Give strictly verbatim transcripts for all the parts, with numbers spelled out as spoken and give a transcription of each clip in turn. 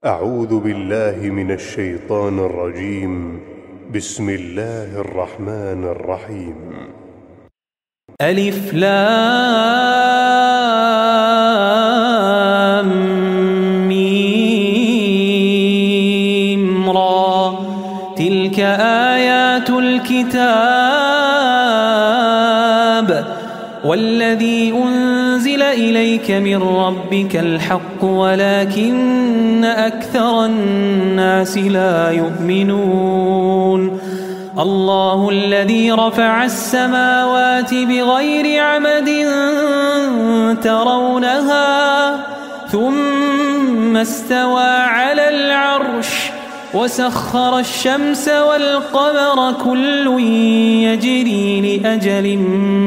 أعوذ بالله من الشيطان الرجيم. بسم الله الرحمن الرحيم. ألف لام ميم را تلك آيات الكتاب والذي أنزل إليك من ربك الحق ولكن أكثر الناس لا يؤمنون. الله الذي رفع السماوات بغير عمد ترونها ثم استوى على العرش وسخر الشمس والقمر كل يجري لأجل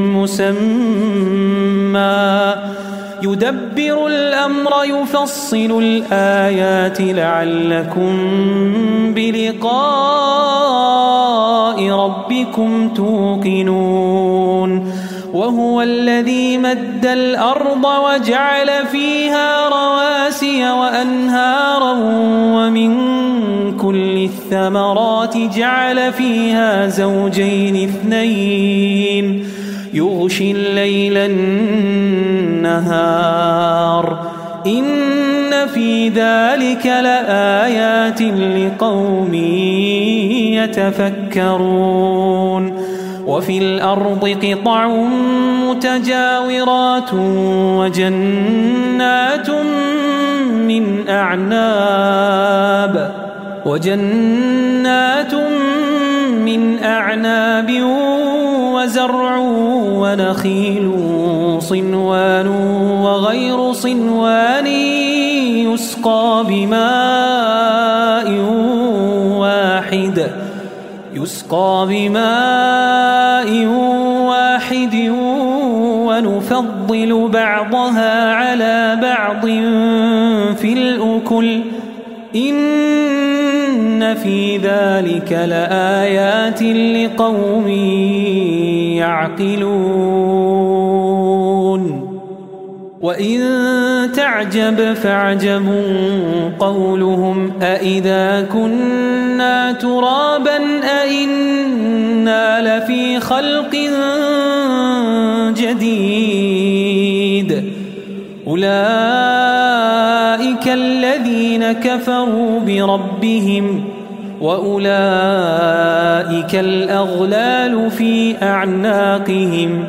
مسمى يدبر الأمر يفصل الآيات لعلكم بلقاء ربكم توقنون. وهو الذي مد الأرض وجعل فيها رواسي وأنهارا ومن كل الثمرات جعل فيها زوجين اثنين يغشي الليل النهار إن في ذلك لآيات لقوم يتفكرون. وفي الأرض قطع متجاورات وجنات من أعناب وجنات من أعناب وزرع ونخيل صنوان وغير صنوان يسقى بماء واحد يسقى بماء واحد ونفضل بعضها على بعض في الأكل إن في ذلك لآيات لقوم يعقلون. وإن تعجب فعجب قولهم أإذا كنا ترابا أإنا لفي خلق جديد أولئك الذين كفروا بربهم وأولئك الأغلال في أعناقهم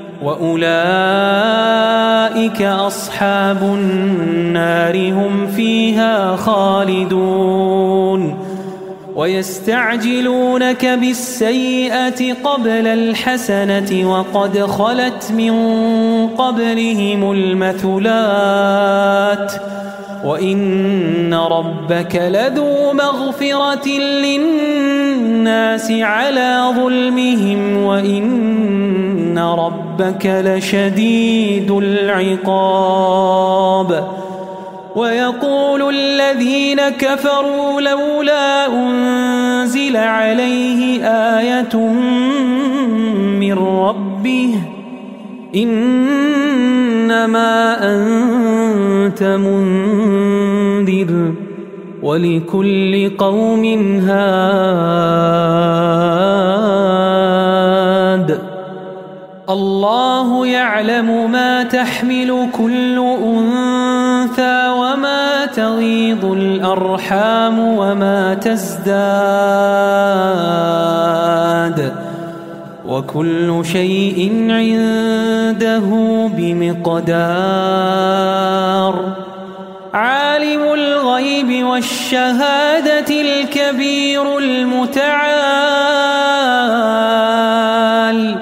وأولئك أصحاب النار هم فيها خالدون. ويستعجلونك بالسيئة قبل الحسنة وقد خلت من قبلهم المثلات وإن ربك لذو مغفرة للناس على ظلمهم وإن ربك لشديد العقاب. ويقول الذين كفروا لولا أنزل عليه آية من ربه إنما أنت منذر ولكل قوم هاد. الله يعلم ما تحمل كل أنثى وما تغيض الأرحام وما تزداد وكل شيء عنده بمقدار. عالم الغيب والشهادة الكبير المتعال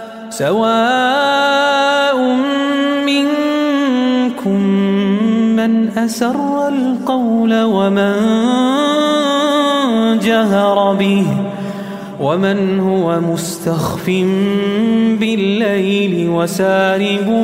سواء منكم من أسر القول ومن جهر به ومن هو مستخف بالليل وسارب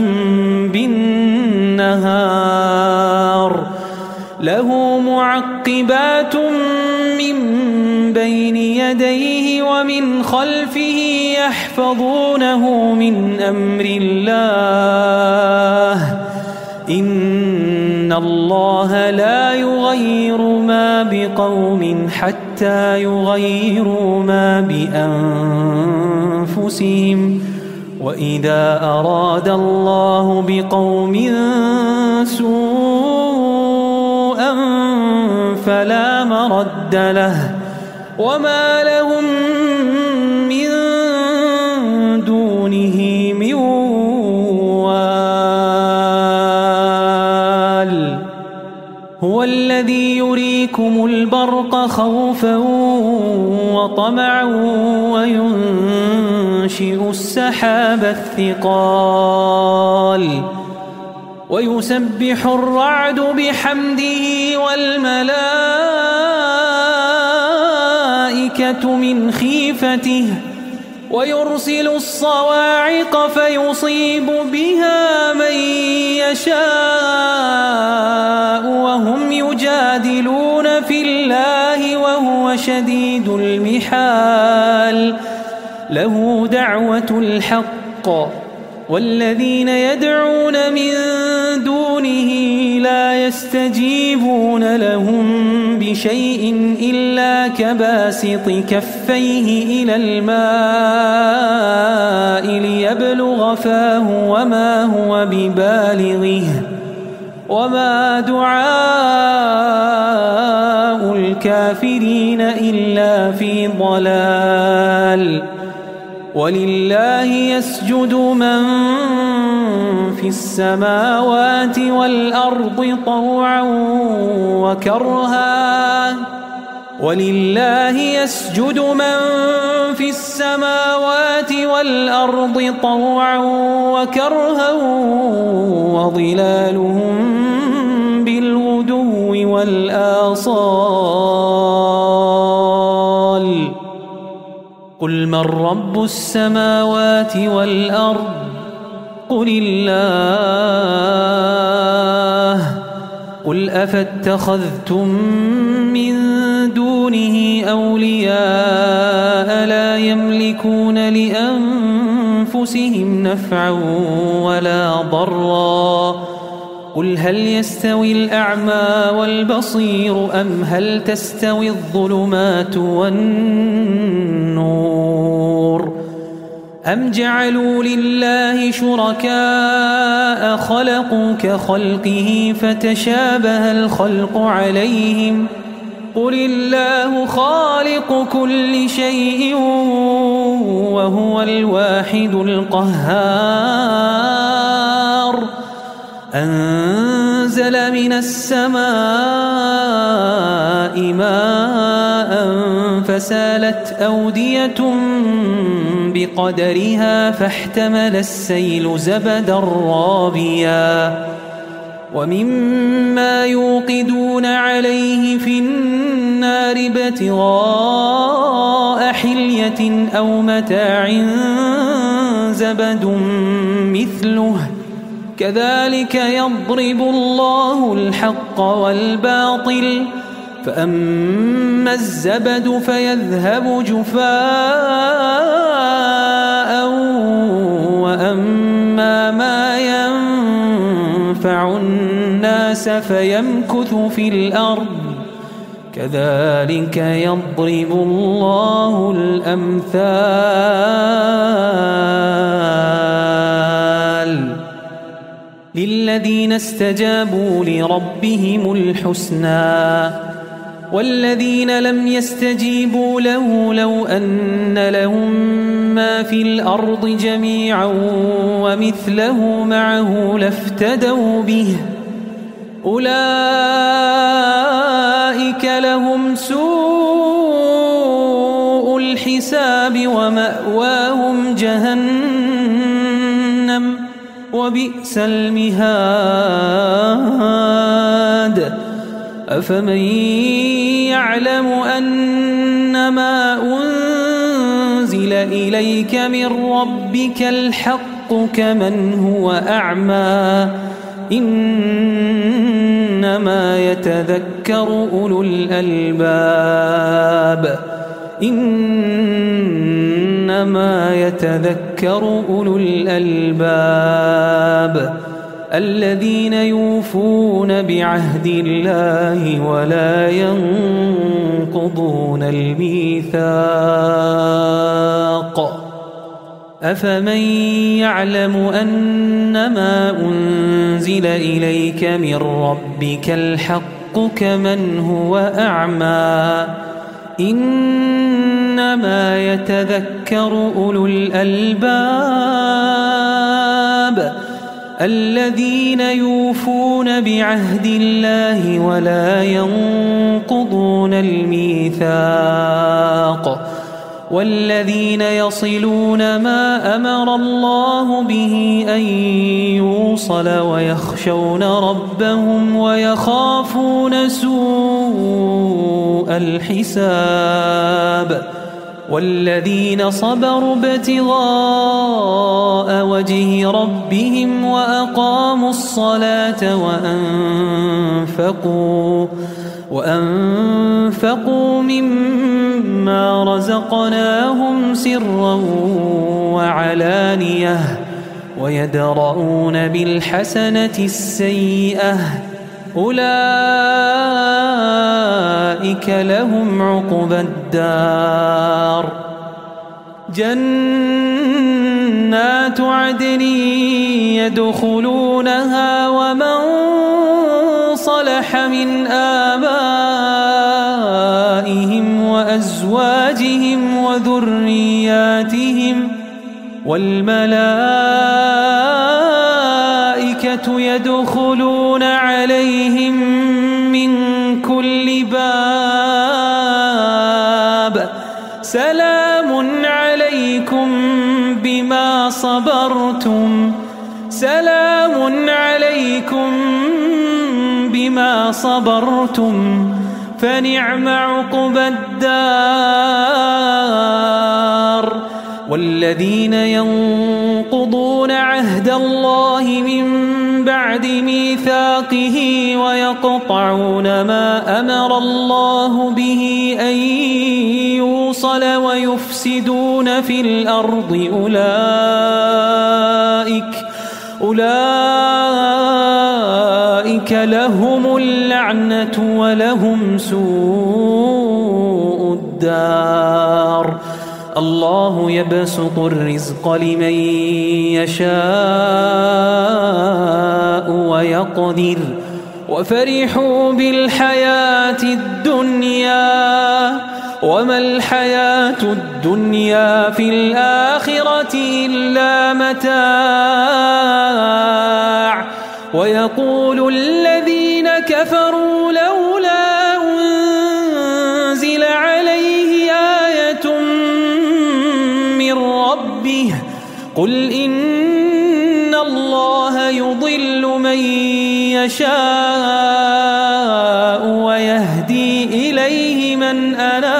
بالنهار له معقبات من بين يديه ومن خلفه يحفظونه من أمر الله إن الله لا يغير ما بقوم حتى يغيروا ما بأنفسهم وإذا أراد الله بقوم سوءا فلا مرد له وما لهم من دونه من وال هو الذي يريكم البرق خوفا وطمعا وينشئ السحاب الثقال ويسبح الرعد بحمده والملائكة من خيفته ويرسل الصواعق فيصيب بها من يشاء وهم يجادلون في الله وهو شديد المحال له دعوة الحق والذين يدعون من دونه لا يستجيبون لهم بشيء إلا كباسط كفيه إلى الماء ليبلغ فاه وما هو ببالغه وما دعاء الكافرين إلا في ضلال ولله يسجد من في السماوات والأرض طوعا وكرها ولله يسجد من في السماوات والأرض طوعا وكرها وظلالهم بالغدو والآصال قل من رب السماوات والأرض قل الله قل أفاتخذتم من دونه أولياء لا يملكون لأنفسهم نفعا ولا ضرا قل هل يستوي الأعمى والبصير أم هل تستوي الظلمات والنور أم جعلوا لله شركاء خلقوا كخلقه فتشابه الخلق عليهم قل الله خالق كل شيء وهو الواحد القهار أنزل من السماء ماء فسالت أودية بقدرها فاحتمل السيل زبدا رابيا ومما يوقدون عليه في النار ابتغاء حلية أو متاع زبد مثله كذلك يضرب الله الحق والباطل فأما الزبد فيذهب جفاء وأما ما ينفع الناس فيمكث في الأرض كذلك يضرب الله الأمثال للذين استجابوا لربهم الحسنى والذين لم يستجيبوا له لو أن لهم ما في الأرض جميعا ومثله معه لافتدوا به أولئك لهم سوء الحساب ومأواهم جهنم وبئس المهاد أفمن يعلم أنما أنزل إليك من ربك الحق كمن هو أعمى إنما يتذكر أولو الألباب إنما يتذكر أولو الألباب الذين يوفون بعهد الله ولا ينقضون الميثاق أفمن يعلم أنما أنزل إليك من ربك الحق كمن هو أعمى إنما يتذكر أولو الألباب الذين يوفون بعهد الله ولا ينقضون الميثاق والذين يصلون ما أمر الله به أن يوصل ويخشون ربهم ويخافون سوء الحساب والذين صبروا ابتغاء وجه ربهم وأقاموا الصلاة وأنفقوا وأنفقوا مما رزقناهم سرا وعلانية ويدرؤون بالحسنة السيئة أولئك لهم عقبى الدار جنات عدن يدخلونها ومن صلح من آبائهم وأزواجهم وذرياتهم والملائكة يدخلون عليهم من كل باب سلام عليكم بما صبرتم سلام عليكم بما صبرتم فنعم عقبى الدار والذين ينقضون عهد الله من بعد ميثاقه ويقطعون ما أمر الله به أن يوصل ويفسدون في الأرض أولئك أولئك لهم اللعنة ولهم سوء الدار الله يبسط الرزق لمن يشاء ويقدر وفرحوا بالحياة الدنيا وما الحياة الدنيا في الآخرة إلا متاع ويقول الذين كفروا لولا أنزل عليه آية من ربه قل إن الله يضل من يشاء ويهدي إليه من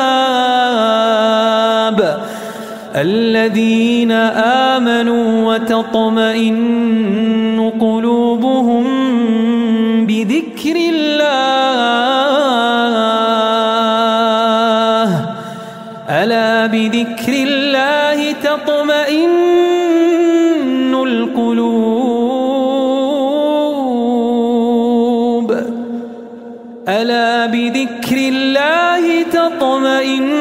أناب الذين آمنوا وتطمئن قلوبهم بذكر الله ألا بذكر الله تطمئن القلوب ألا بذكر الله تطمئن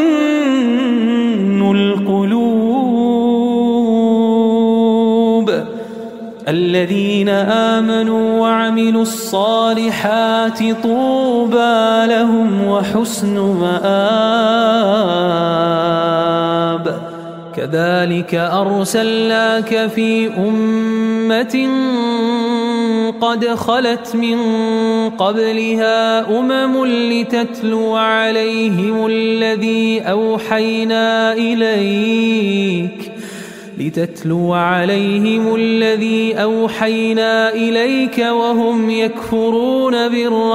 القلوب الذين آمنوا وعملوا الصالحات طوبى لهم وحسن مآب كذلك أرسلناك في أمة قد خلت من قبلها أمم لتتلو عليهم الذي أوحينا إليك لتتلو عليهم الذي أوحينا إليك وهم يكفرون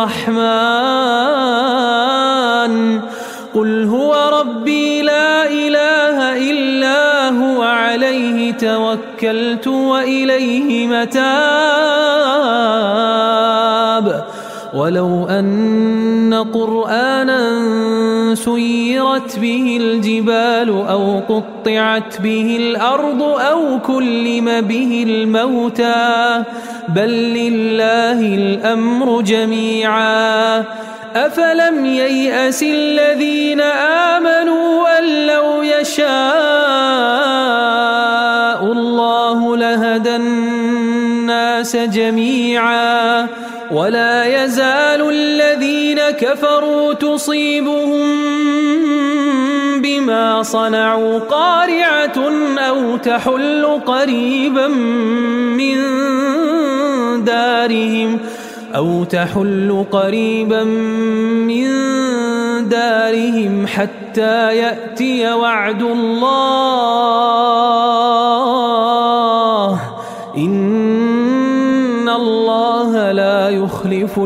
بالرحمن قل هو ربي لا إله إلا هو عليه توكلت وإليه متاب ولو أن قرآنا سيرت به الجبال أو قطعت به الأرض أو كلم به الموتى بل لله الأمر جميعا أفلم ييأس الذين آمنوا أن لو يشاء الله لهدى الناس جميعا ولا يزال الذين كفروا تصيبهم بما صنعوا قارعة أو تحل قريبا من دارهم أو تحل قريبا من دارهم حتى يأتي وعد الله إن الله لا يخلف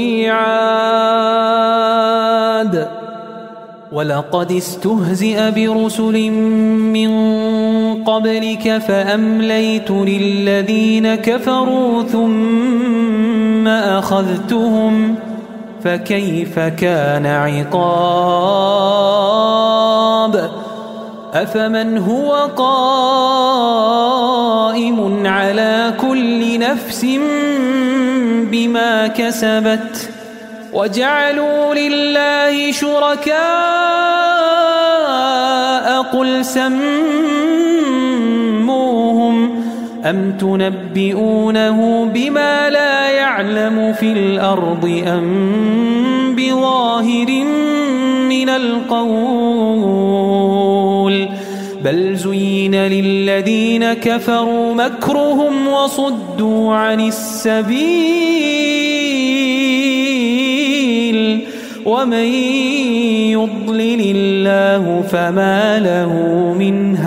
الميعاد ولقد استهزئ برسل من قبلك فأمليت للذين كفروا ثم أخذتهم فكيف كان عقاب أفمن هو قائم على كل نفس بما كسبت وجعلوا لله شركاء قل سموهم أم تنبئونه بما لا يعلم في الأرض أم بظاهر من القول بل زين للذين كفروا مكرهم وصدوا عن السبيل ومن يضلل الله فما له من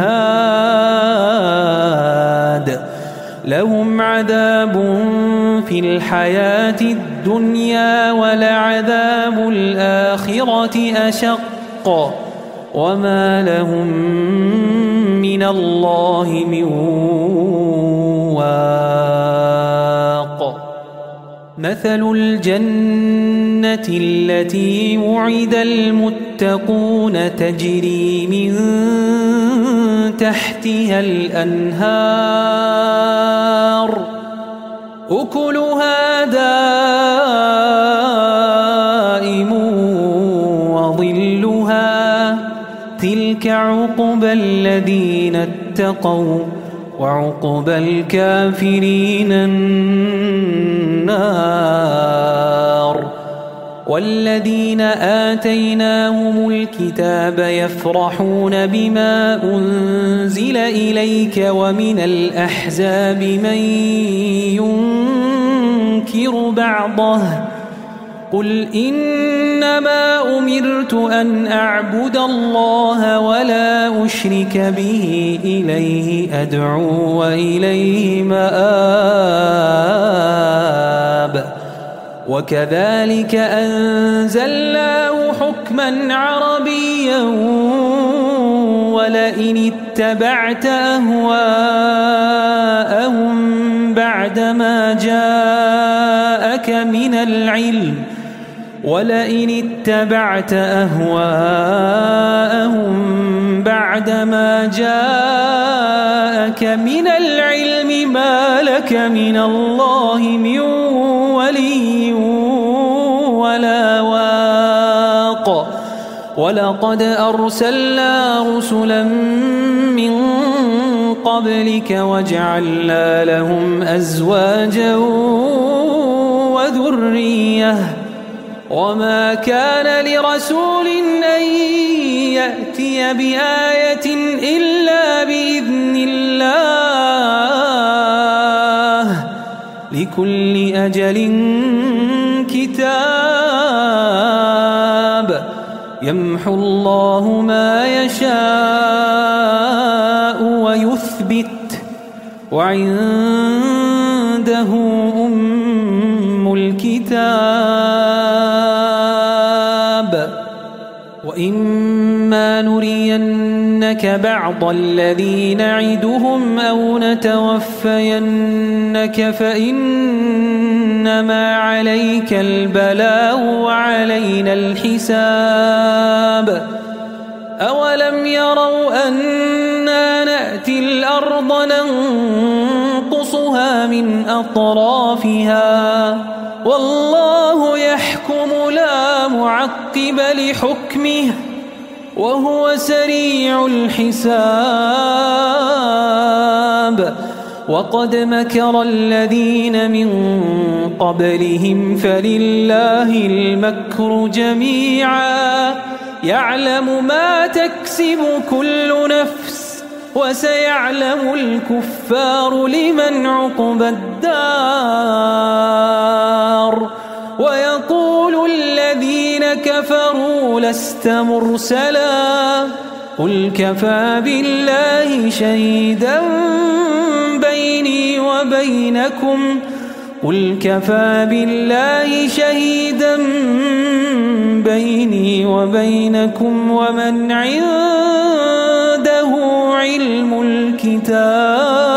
هاد لهم عذاب في الحياة الدنيا ولعذاب الآخرة أشق وما لهم من الله من واق مثل الجنة التي وعد المتقون تجري من تحتها الأنهار أكلها دائم وظلها تلك عقبى الذين اتقوا وعقبى الكافرين النار والذين آتيناهم الكتاب يفرحون بما أنزل إليك ومن الأحزاب من ينكر بعضه قل إنما أمرت أن أعبد الله ولا أشرك به إليه أدعو وإليه مآب وكذلك أنزلناه حكما عربيا ولئن اتبعت أهواءهم بعدما جاءك من العلم ولئن اتبعت أهواءهم بعدما جاءك من العلم ما لك من الله من ولي ولا واق ولقد أرسلنا رسلا من قبلك وجعلنا لهم أزواجا وذرية وما كان لرسول أن يأتي بآية إلا بإذن الله لكل أجل كتاب يمحو الله ما يشاء ويثبت وعنده أم الكتاب وإما نرينك بعض الذي نعدهم أو نتوفينك فإنما عليك البلاغ وعلينا الحساب أولم يروا أنا نأتي الأرض ننقصها من أطرافها والله يحكم لا معقب لحكمه وهو سريع الحساب وقد مكر الذين من قبلهم فلله المكر جميعا يعلم ما تكسب كل نفس وسيعلم الكفار لمن عقبى الدار ويقول الذين كفروا لست مرسلا قل كفى بالله شهيدا بيني وبينكم قل كفى بالله شهيدا بيني وبينكم ومن عنده علم الكتاب